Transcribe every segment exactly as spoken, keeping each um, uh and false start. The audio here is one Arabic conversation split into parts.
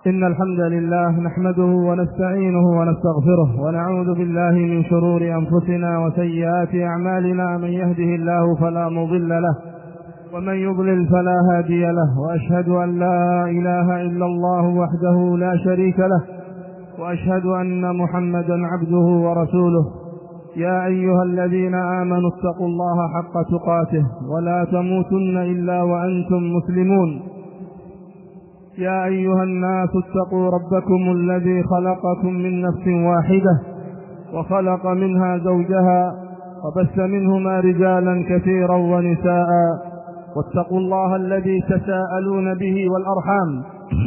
إن الحمد لله نحمده ونستعينه ونستغفره ونعوذ بالله من شرور أنفسنا وسيئات أعمالنا. من يهده الله فلا مضل له ومن يضلل فلا هادي له، وأشهد أن لا إله إلا الله وحده لا شريك له، وأشهد أن محمدا عبده ورسوله. يا أيها الذين آمنوا اتقوا الله حق تقاته ولا تموتن إلا وأنتم مسلمون. يا أيها الناس اتقوا ربكم الذي خلقكم من نفس واحدة وخلق منها زوجها وبث منهما رجالا كثيرا ونساء، واتقوا الله الذي تساءلون به والأرحام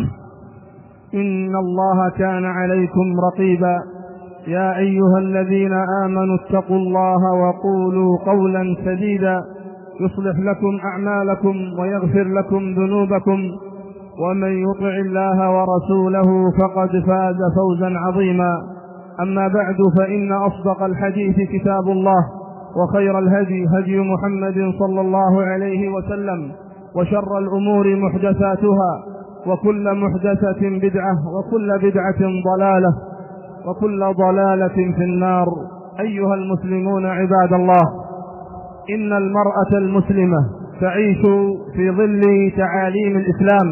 إن الله كان عليكم رقيبا. يا أيها الذين آمنوا اتقوا الله وقولوا قولا سديدا يصلح لكم أعمالكم ويغفر لكم ذنوبكم، ومن يطع الله ورسوله فقد فاز فوزا عظيما. أما بعد، فإن أصدق الحديث كتاب الله، وخير الهدي هدي محمد صلى الله عليه وسلم، وشر الأمور محدثاتها، وكل محدثة بدعة، وكل بدعة ضلالة، وكل ضلالة في النار. أيها المسلمون عباد الله، إن المرأة المسلمة تعيش في ظل تعاليم الإسلام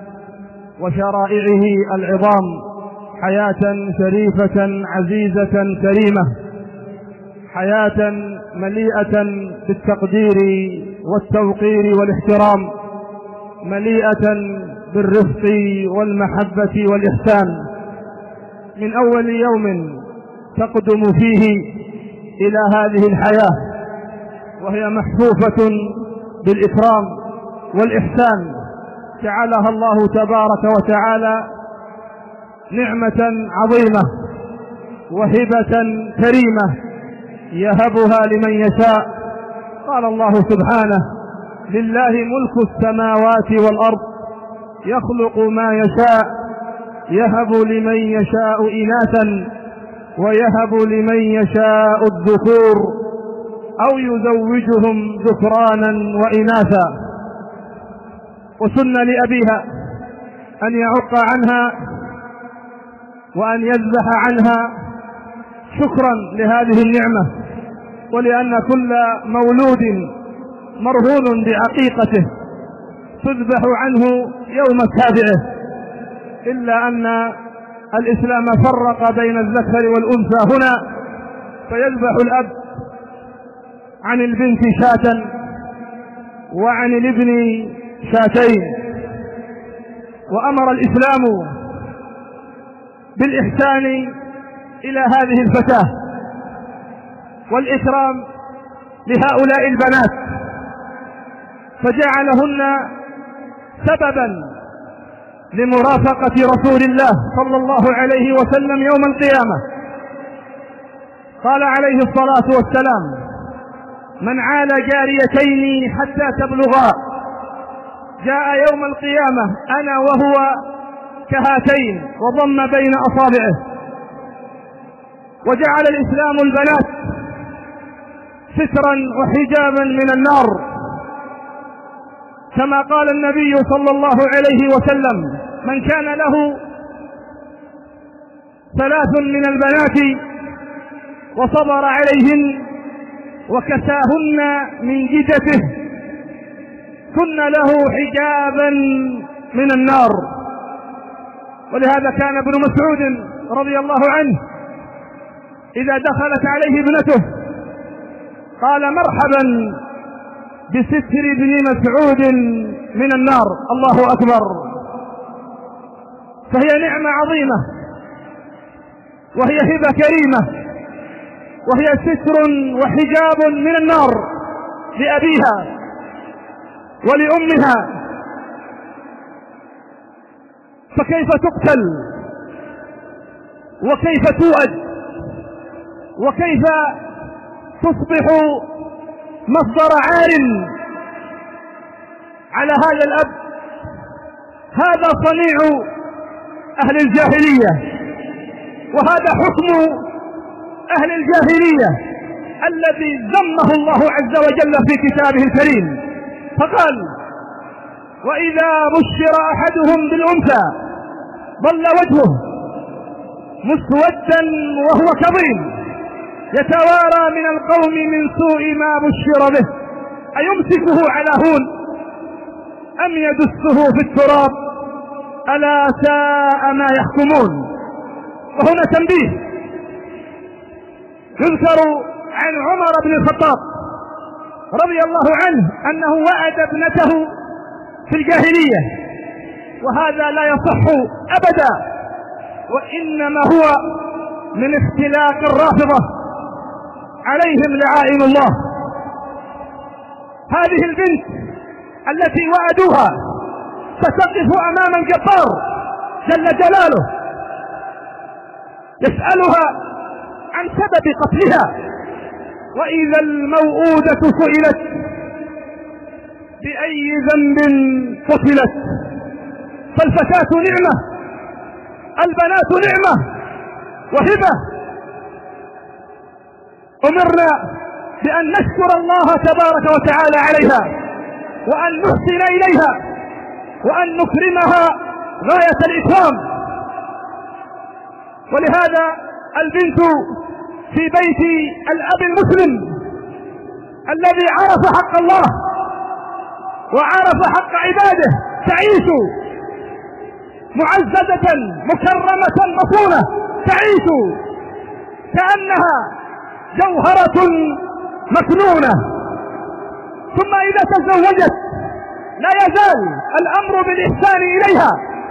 وشرائعه العظام حياة شريفة عزيزة كريمة، حياة مليئة بالتقدير والتوقير والاحترام، مليئة بالرفق والمحبة والإحسان. من أول يوم تقدم فيه إلى هذه الحياة وهي محفوفة بالإكرام والإحسان، جعلها الله تبارك وتعالى نعمة عظيمة وهبة كريمة يهبها لمن يشاء. قال الله سبحانه: لله ملك السماوات والأرض يخلق ما يشاء يهب لمن يشاء إناثا ويهب لمن يشاء الذكور أو يزوجهم ذكرانا وإناثا. وسن لأبيها أن يعق عنها وأن يذبح عنها شكرا لهذه النعمة، ولأن كل مولود مرهون بعقيقته تذبح عنه يوم سابعه، إلا أن الإسلام فرق بين الذكر والأنثى هنا، فيذبح الأب عن البنت شاة وعن الابن شاتين. وأمر الإسلام بالإحسان إلى هذه الفتاة والإكرام لهؤلاء البنات، فجعلهن سببا لمرافقة رسول الله صلى الله عليه وسلم يوم القيامة. قال عليه الصلاة والسلام: من عال جاريتين حتى تبلغا جاء يوم القيامة أنا وهو كهاتين، وضم بين أصابعه. وجعل الإسلام البنات سترا وحجابا من النار، كما قال النبي صلى الله عليه وسلم: من كان له ثلاث من البنات وصبر عليهن وكساهن من جدته كن له حجابا من النار. ولهذا كان ابن مسعود رضي الله عنه إذا دخلت عليه ابنته قال: مرحبا بستر ابن مسعود من النار. الله أكبر. فهي نعمة عظيمة، وهي هبة كريمة، وهي ستر وحجاب من النار لأبيها ولأمها. فكيف تقتل وكيف توأد وكيف تصبح مصدر عار على هذا الأب؟ هذا صنيع أهل الجاهلية، وهذا حكم أهل الجاهلية الذي ذمه الله عز وجل في كتابه الكريم، فقال: وإذا بشر أحدهم بالأنثى ظل وجهه مسودا وهو كظيم يتوارى من القوم من سوء ما بشر به، أيمسكه على هون أم يدسه في التراب؟ ألا ساء ما يحكمون. وهنا تنبيه، يذكر عن عمر بن الخطاب رضي الله عنه أنه وعد ابنته في الجاهلية، وهذا لا يصح أبدا، وإنما هو من اختلاق الرافضة عليهم لعائن الله. هذه البنت التي وعدوها ستقف أمام الجبار جل جلاله يسألها عن سبب قتلها، وإذا الموءودة سئلت بأي ذنب قتلت. فالفتاة نعمة، البنات نعمة وهبة، أمرنا بأن نشكر الله تبارك وتعالى عليها، وأن نحسن إليها، وأن نكرمها غاية الإكرام. ولهذا البنت في بيت الأب المسلم الذي عرف حق الله وعرف حق عباده تعيش معززة مكرمة مصونة، تعيش كأنها جوهرة مكنونة. ثم إذا تزوجت لا يزال الأمر بالإحسان إليها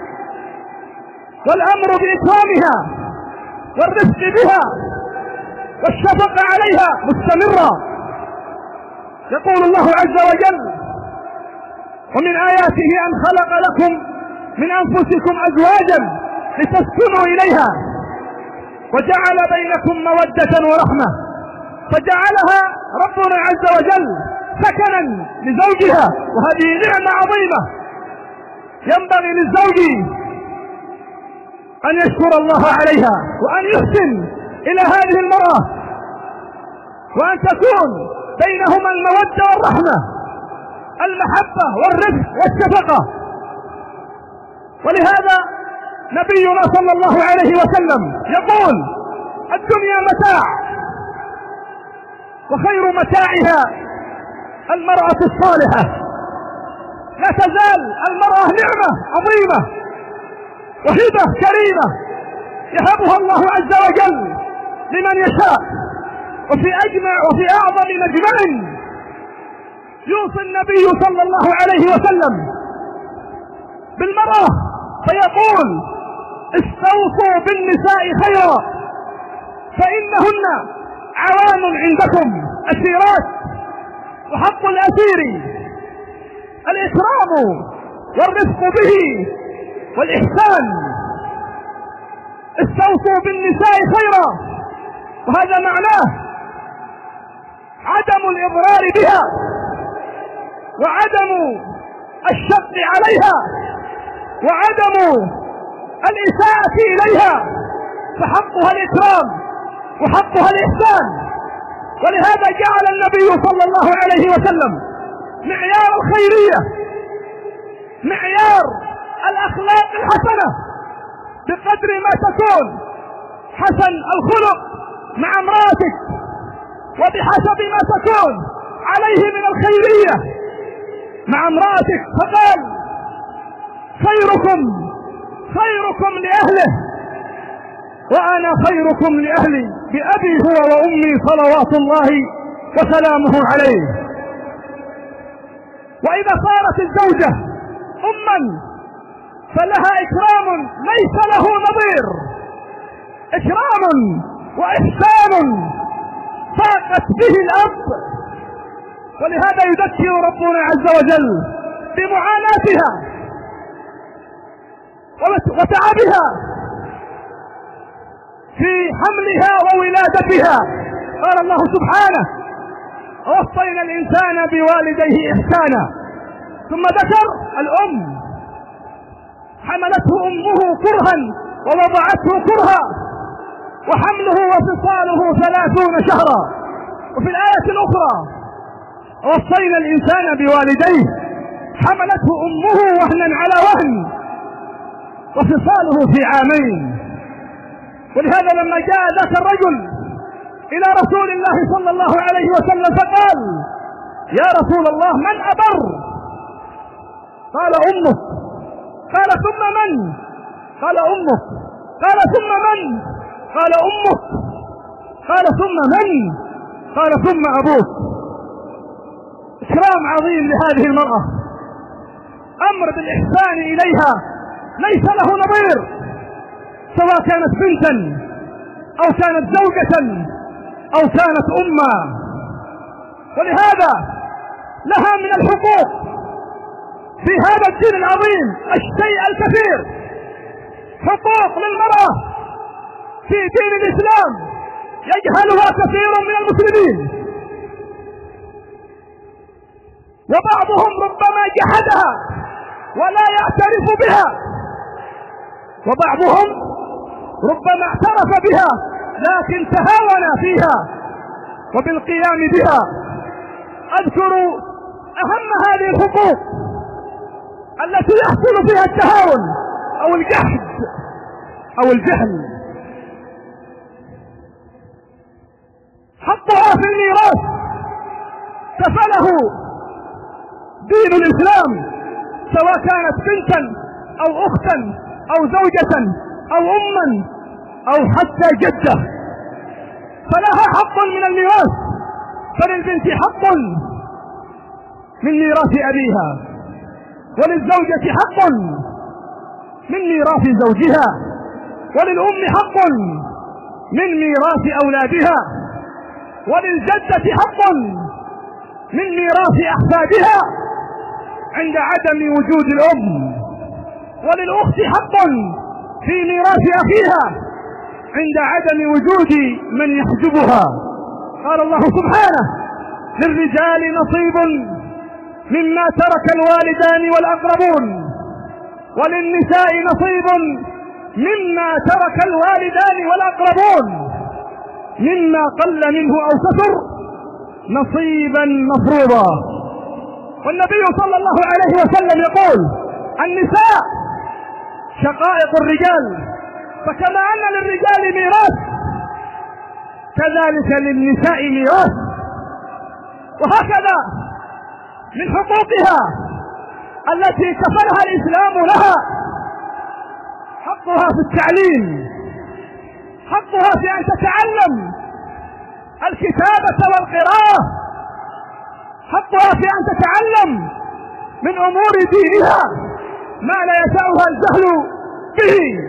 والأمر بإكرامها والرفق بها والشفقة عليها مستمرة. يقول الله عز وجل: ومن آياته أن خلق لكم من أنفسكم أزواجا لتسكنوا إليها وجعل بينكم مودة ورحمة، فجعلها ربنا عز وجل سكنا لزوجها، وهذه نعمة عظيمة ينبغي للزوج أن يشكر الله عليها، وأن يحسن إلى هذه المرأة، وأن تكون بينهما المودة والرحمة، المحبة والرفق والشفقة. ولهذا نبينا صلى الله عليه وسلم يقول: الدنيا متاع، وخير متاعها المرأة الصالحة. لا تزال المرأة نعمة عظيمة وهبة كريمة يهبها الله عز وجل لمن يشاء، وفي أجمع وفي أعظم مجمع يوصي النبي صلى الله عليه وسلم بالمرأة فيقول: استوصوا بالنساء خيرا فإنهن عوان عندكم أسيرات. وحق الأسير الإكرام والرفق به والإحسان. استوصوا بالنساء خيرا، وهذا معناه عدم الإضرار بها وعدم الشق عليها وعدم الإساءة إليها، فحقها الإكرام وحقها الإحسان. ولهذا جعل النبي صلى الله عليه وسلم معيار الخيرية، معيار الأخلاق الحسنة، بقدر ما تكون حسن الخلق مع امرأتك وبحسب ما تكون عليه من الخيرية مع امرأتك. فقال: خيركم خيركم لأهله وأنا خيركم لأهلي، بأبي هو وأمي صلوات الله وسلامه عليه. وإذا صارت الزوجة أما فلها إكرام ليس له نظير، إكرام وإحسان فاقت به الأرض. ولهذا يذكر ربنا عز وجل بمعاناتها وتعبها في حملها وولادتها. قال الله سبحانه: ووصينا الإنسان بوالديه إحسانا. ثم ذكر الأم: حملته أمه كرها ووضعته كرها وحمله وفصاله ثلاثون شهرا. وفي الآية الأخرى: ووصينا الإنسان بوالديه حملته أمه وهنا على وهن وفصاله في عامين. ولهذا لما جاء ذاك الرجل إلى رسول الله صلى الله عليه وسلم فقال: يا رسول الله من أبر؟ قال: أمك. قال: ثم من؟ قال: أمك. قال: ثم من؟ قال: أمك. قال: ثم من؟ قال: ثم أبوك. إكرام عظيم لهذه المرأة، أمر بالإحسان إليها ليس له نظير، سواء كانت بنتا أو كانت زوجة أو كانت أمة. ولهذا لها من الحقوق في هذا الدين العظيم الشيء الكثير. حقوق للمرأة في دين الإسلام يجهلها كثير من المسلمين، وبعضهم ربما جحدها ولا يعترف بها، وبعضهم ربما اعترف بها لكن تهاون فيها وبالقيام بها. أذكر أهم هذه الحقوق التي يحصل فيها التهاون أو الجحد أو الجهل. حقها في الميراث كفله دين الإسلام، سواء كانت بنتا أو أختا أو زوجة أو أما أو حتى جدة، فلها حق من الميراث. فللبنت حق من ميراث أبيها، وللزوجة حق من ميراث زوجها، وللأم حق من ميراث أولادها، وللجدة حق من ميراث أحفادها عند عدم وجود الأم، وللأخت حق في ميراث أخيها عند عدم وجود من يحجبها. قال الله سبحانه: للرجال نصيب مما ترك الوالدان والأقربون، وللنساء نصيب مما ترك الوالدان والأقربون، مما قل منه أو كثر نصيبا مفروضا. والنبي صلى الله عليه وسلم يقول: النساء شقائق الرجال، فكما أن للرجال ميراث كذلك للنساء ميراث. وهكذا من حقوقها التي كفلها الإسلام لها حقها في التعليم، حقها في أن تتعلم الكتابة والقراءة، حقها في أن تتعلم من أمور دينها ما لا يسعها الجهل به.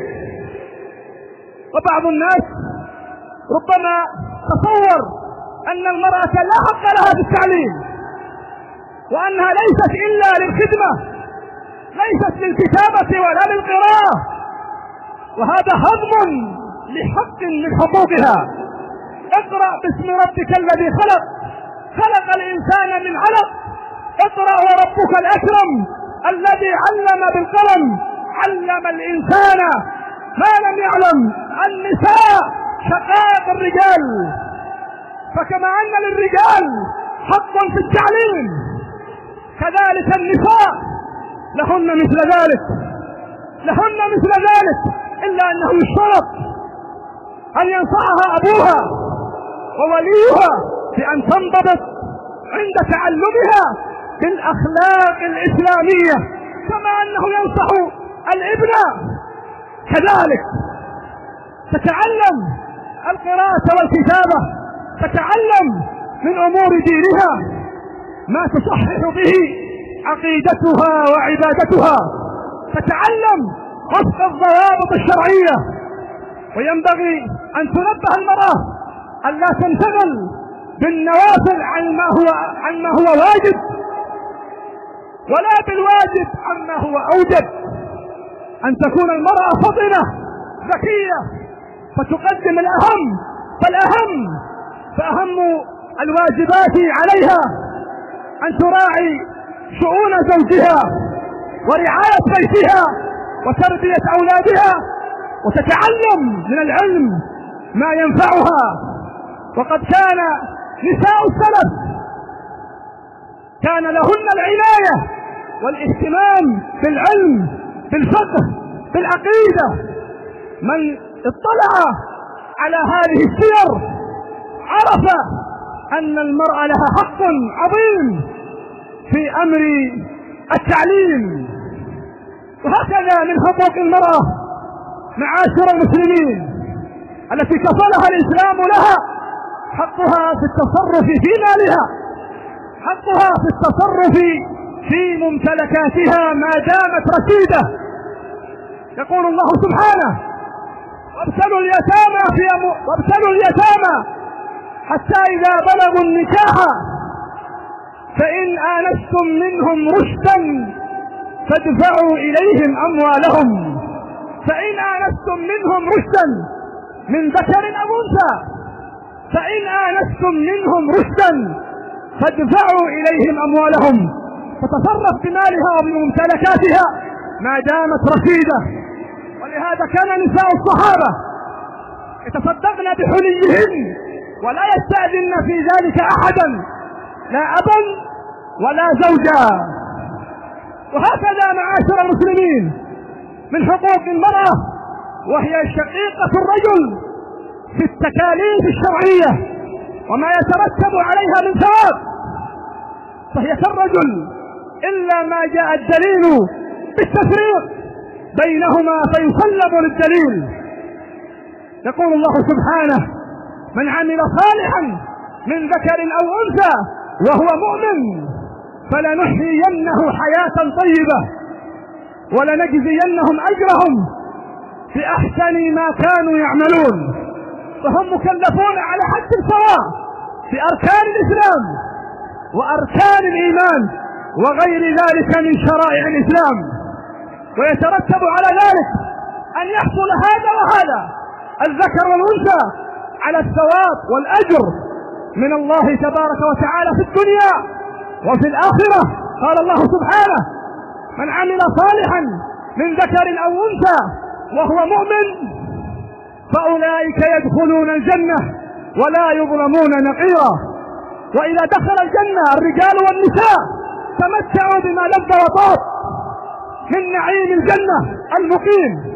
وبعض الناس ربما تصور أن المرأة لا حق لها في التعليم، وأنها ليست إلا للخدمة، ليست للكتابة ولا للقراءة، وهذا هضم لحق من حقوقها. اقرأ باسم ربك الذي خلق، خلق الإنسان من علق، اقرأ وربك الأكرم الذي علم بالقلم، علم الإنسان ما لم يعلم. النساء شقائق الرجال، فكما أن للرجال حق في التعليم كذلك النساء لهن مثل ذلك، لهن مثل ذلك، إلا أنه يشترط أن ينصحها أبوها ووليها بأن تنضبط عند تعلمها بالأخلاق الإسلامية، كما أنه ينصح الابن كذلك. تتعلم القراءة والكتابة، تتعلم من أمور دينها ما تصحح به عقيدتها وعبادتها، تتعلم وفق الضوابط الشرعية. وينبغي أن تنبه المرأة أن لا تنشغل بالنوافل عن ما هو عن ما هو واجب، ولا بالواجب عما هو أوجب. أن تكون المرأة فطنة ذكية فتقدم الأهم فالأهم، فأهم الواجبات عليها أن تراعي شؤون زوجها ورعاية بيتها وتربية أولادها، وتتعلم من العلم ما ينفعها. وقد كان نساء السلف كان لهن العناية والاهتمام بالعلم بالفقه بالعقيدة. من اطلع على هذه السير عرف أن المرأة لها حق عظيم في أمر التعليم. وهكذا من حقوق المرأة معاشر المسلمين التي كفلها الإسلام لها حقها في التصرف في مالها، حقها في التصرف في ممتلكاتها ما دامت رشيدة. يقول الله سبحانه: وابتلوا اليتامى في أمو... وابتلوا اليتامى حتى إذا بلغوا النكاح فإن آنستم منهم رشدا فادفعوا إليهم أموالهم. فإن آنستم منهم رشدا من ذكر أو أنثى فإن آنستم منهم رشدا فادفعوا إليهم أموالهم. فتصرف بمالها وبممتلكاتها ما دامت رشيدة. ولهذا كان نساء الصحابة يتصدقن بحليهن ولا يستأذن في ذلك أحدا، لا أبا ولا زوجا. وهكذا معاشر المسلمين من حقوق المرأة، وهي شقيقة الرجل في التكاليف الشرعية وما يترتب عليها من ثواب، فهي كالرجل إلا ما جاء الدليل بالتفريق بينهما فيسلم للدليل. يقول الله سبحانه: من عمل صالحا من ذكر أو أنثى وهو مؤمن فلنحيينه حياة طيبة ولنجزينهم أجرهم بأحسن ما كانوا يعملون. فهم مكلفون على حد سواء في أركان الإسلام وأركان الإيمان وغير ذلك من شرائع الإسلام. ويترتب على ذلك أن يحصل هذا وهذا الذكر والأنثى على الثواب والأجر من الله تبارك وتعالى في الدنيا وفي الآخرة. قال الله سبحانه: من عمل صالحا من ذكر أو أنثى وهو مؤمن فأولئك يدخلون الجنة ولا يظلمون نقيرا. وإذا دخل الجنة الرجال والنساء تمتعوا بما لذ وطاب من نعيم الجنة المقيم.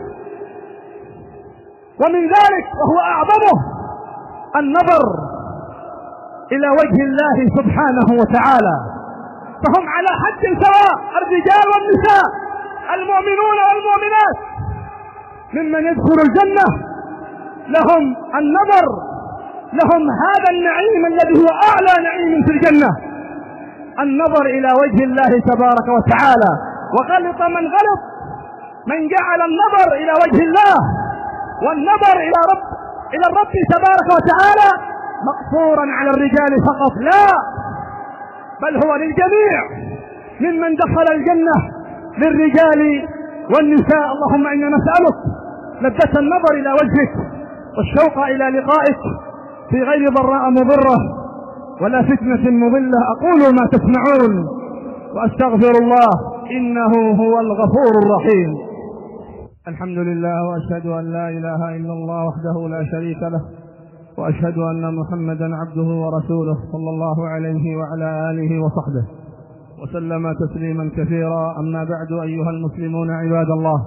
ومن ذلك وهو أعظمه النظر إلى وجه الله سبحانه وتعالى. فهم على حد سواء الرجال والنساء المؤمنون والمؤمنات ممن يدخل الجنة لهم النظر، لهم هذا النعيم الذي هو أعلى نعيم في الجنة، النظر إلى وجه الله تبارك وتعالى. وغلط من غلط من جعل النظر إلى وجه الله والنظر إلى رب إلى الرب تبارك وتعالى مقصورا على الرجال فقط، لا، بل هو للجميع ممن دخل الجنة، للرجال والنساء. اللهم إنا نسألك لذة النظر إلى وجهك والشوق إلى لقائك في غير ضراء مضرة ولا فتنة مضلة. أقول ما تسمعون وأستغفر الله إنه هو الغفور الرحيم. الحمد لله، وأشهد أن لا إله إلا الله وحده لا شريك له، وأشهد أن محمدا عبده ورسوله صلى الله عليه وعلى آله وصحبه وسلم تسليما كثيرا. أما بعد، أيها المسلمون عباد الله،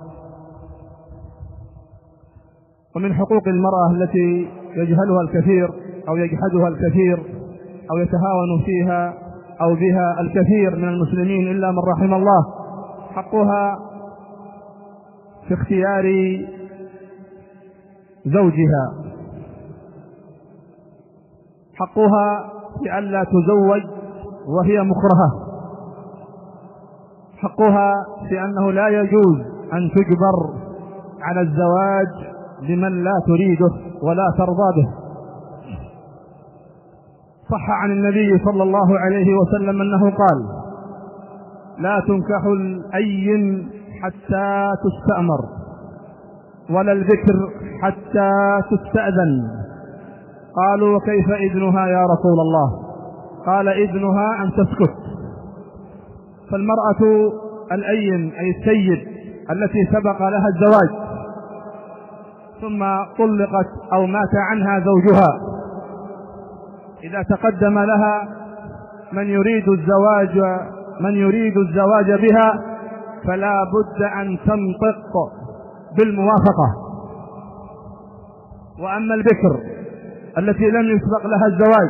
ومن حقوق المرأة التي يجهلها الكثير أو يجحدها الكثير أو يتهاون فيها أو بها الكثير من المسلمين إلا من رحم الله، حقها في اختيار زوجها، حقها في ألا تزوج وهي مكرهة، حقها في أنه لا يجوز أن تجبر على الزواج لمن لا تريده ولا ترضى به. صح عن النبي صلى الله عليه وسلم أنه قال: لا تنكح الأيم حتى تستأمر ولا البكر حتى تستأذن. قالوا: وكيف إذنها يا رسول الله؟ قال: إذنها أن تسكت. فالمرأة الأيم أي السيد التي سبق لها الزواج ثم طلقت أو مات عنها زوجها، إذا تقدم لها من يريد الزواج من يريد الزواج بها فلا بد أن تنطق بالموافقة. وأما البكر التي لم يسبق لها الزواج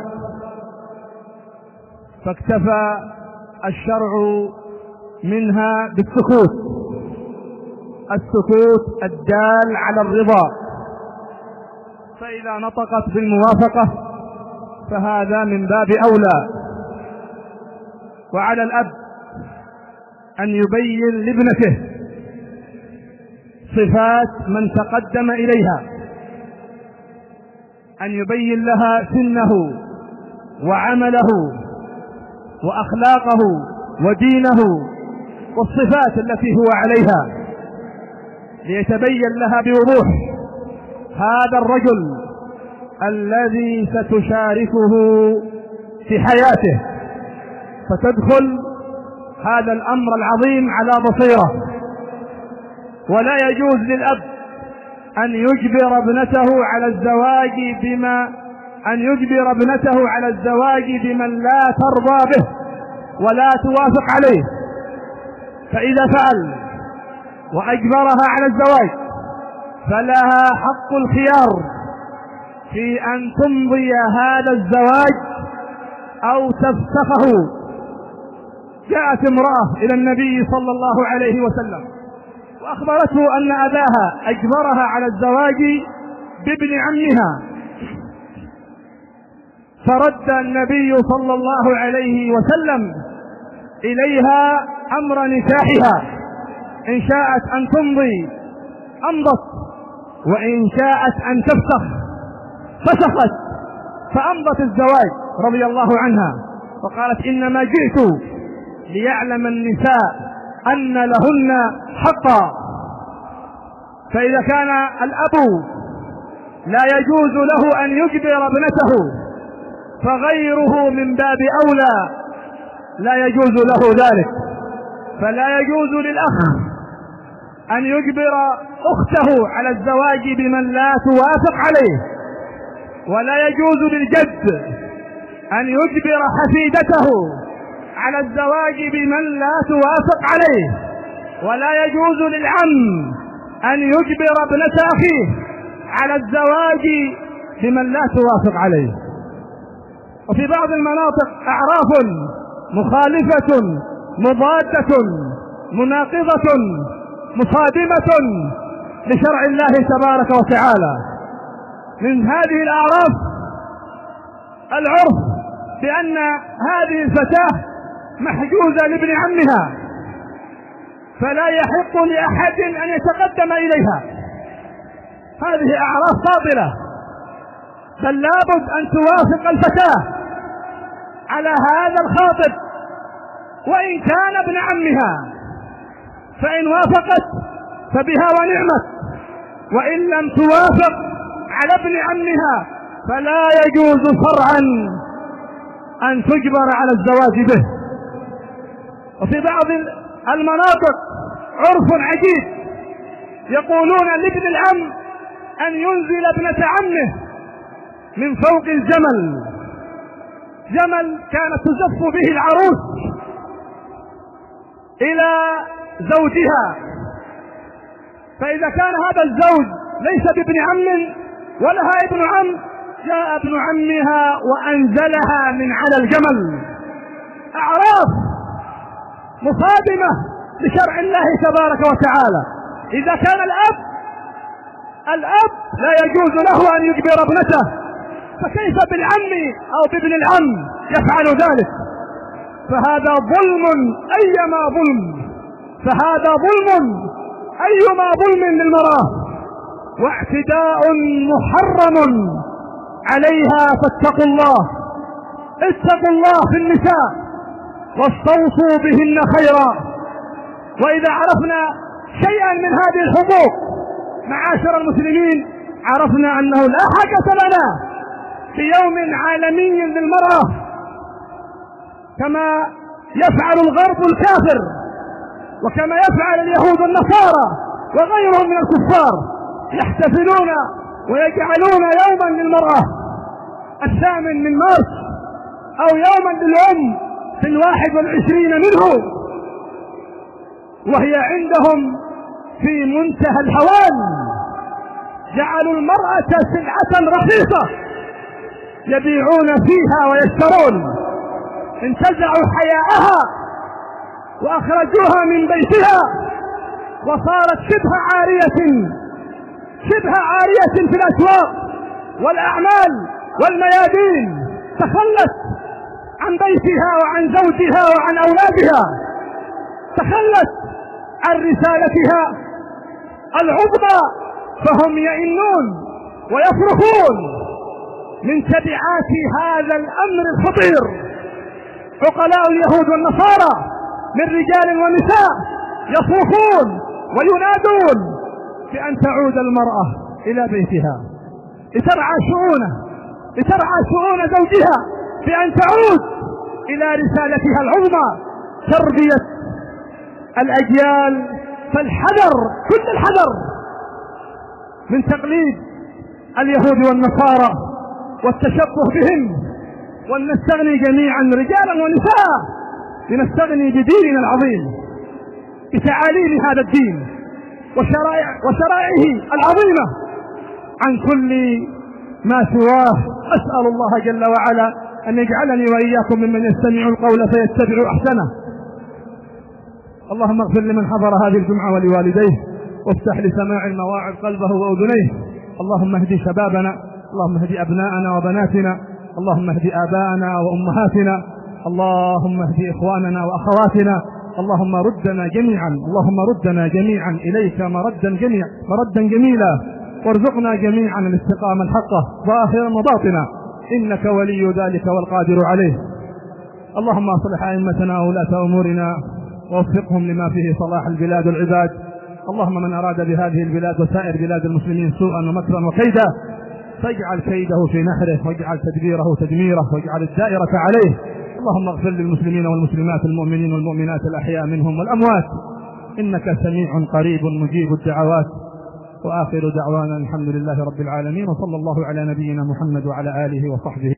فاكتفى الشرع منها بالسكوت، السكوت الدال على الرضا، فإذا نطقت بالموافقة فهذا من باب أولى. وعلى الأب أن يبين لابنته صفات من تقدم إليها، أن يبين لها سنه وعمله وأخلاقه ودينه والصفات التي هو عليها، ليتبين لها بوضوح هذا الرجل الذي ستشاركه في حياته، فتدخل هذا الأمر العظيم على بصيرة. ولا يجوز للأب أن يجبر ابنته على الزواج بما أن يجبر ابنته على الزواج بمن لا ترضى به ولا توافق عليه، فإذا فعل وأجبرها على الزواج فلها حق الخيار في أن تمضي هذا الزواج أو تفسخه. جاءت امرأة إلى النبي صلى الله عليه وسلم وأخبرته أن أباها أجبرها على الزواج بابن عمها، فرد النبي صلى الله عليه وسلم إليها أمر نكاحها، إن شاءت أن تمضي أمضت، وإن شاءت أن تفسخ فسخت، فأمضت الزواج رضي الله عنها، وقالت إنما جئت ليعلم النساء أن لهن حقا. فإذا كان الأب لا يجوز له أن يجبر ابنته فغيره من باب أولى لا يجوز له ذلك. فلا يجوز للأخ أن يجبر أخته على الزواج بمن لا توافق عليه، ولا يجوز للجد أن يجبر حفيدته على الزواج بمن لا توافق عليه، ولا يجوز للعم أن يجبر ابنة أخيه على الزواج بمن لا توافق عليه. وفي بعض المناطق أعراف مخالفة مضادة مناقضة مصادمة لشرع الله تبارك وتعالى. من هذه الأعراف العرف بأن هذه الفتاة محجوزة لابن عمها، فلا يحق لأحد أن يتقدم إليها. هذه أعراف باطلة، بل لابد أن توافق الفتاة على هذا الخاطب وإن كان ابن عمها، فإن وافقت فبها ونعمت، وإن لم توافق على ابن عمها فلا يجوز شرعا أن تجبر على الزواج به. وفي بعض المناطق عرف عجيب، يقولون لابن العم أن ينزل ابنة عمه من فوق الجمل، جمل كانت تزف به العروس إلى زوجها، فإذا كان هذا الزوج ليس بابن عم ولها ابن عم، جاء ابن عمها وأنزلها من على الجمل. أعراف مصادمة لشرع الله تبارك وتعالى. إذا كان الأب الأب لا يجوز له أن يجبر ابنته، فكيف بالعم أو بابن العم يفعل ذلك؟ فهذا ظلم أيما ظلم، فهذا ظلم أيما ظلم للمرأة، واعتداء محرم عليها. فاتقوا الله، اتقوا الله في النساء واستوصوا بهن خيرا. وإذا عرفنا شيئا من هذه الحقوق معاشر المسلمين عرفنا أنه لا حاجة لنا في يوم عالمي للمرأة كما يفعل الغرب الكافر، وكما يفعل اليهود النصارى وغيرهم من الكفار، يحتفلون ويجعلون يوما للمرأة الثامن من مارس أو يوما للأم في الواحد والعشرين منه، وهي عندهم في منتهى الهوان، جعلوا المرأة سلعة رخيصة يبيعون فيها ويشترون، انتزعوا حياءها وأخرجوها من بيتها وصارت شبه عارية شبه عارية في الأسواق والأعمال والميادين، تخلت عن بيتها وعن زوجها وعن أولادها، تخلت عن رسالتها العظمى، فهم يئنون ويصرخون من تبعات هذا الأمر الخطير. عقلاء اليهود والنصارى من رجال ونساء يصرخون وينادون بأن تعود المرأة إلى بيتها لترعى شؤونه لترعى شؤون زوجها، بأن تعود إلى رسالتها العظمى، تربية الأجيال. فالحذر، كل الحذر من تقليد اليهود والنصارى والتشبه بهم، ولنستغني جميعا رجالا ونساء لنستغني بديننا العظيم، بتعاليم هذا الدين وشرائع وشرائعه العظيمة عن كل ما سواه. أسأل الله جل وعلا أن يجعلني وإياكم ممن يستمع القول فيتبع أحسنه. اللهم اغفر لمن حضر هذه الجمعة ولوالديه، وافتح لسماع المواعظ قلبه وأذنيه. اللهم اهد شبابنا، اللهم اهد أبناءنا وبناتنا، اللهم اهد آباءنا وأمهاتنا، اللهم اهد إخواننا وأخواتنا، اللهم ردنا جميعا اللهم ردنا جميعا إليك مردا جميعا مردا جميلا، وارزقنا جميعا الاستقامة الحقة ظاهرا وباطنا، إنك ولي ذلك والقادر عليه. اللهم اصلح أئمتنا وولاة أمورنا ووفقهم لما فيه صلاح البلاد والعباد. اللهم من أراد بهذه البلاد وسائر بلاد المسلمين سوءا ومكرا وكيدا فاجعل كيده في نحره، واجعل تدبيره تدميره، واجعل الدائرة عليه. اللهم اغفر للمسلمين والمسلمات المؤمنين والمؤمنات الأحياء منهم والأموات، إنك سميع قريب مجيب الدعوات. وآخر دعوانا الحمد لله رب العالمين، وصلى الله على نبينا محمد وعلى آله وصحبه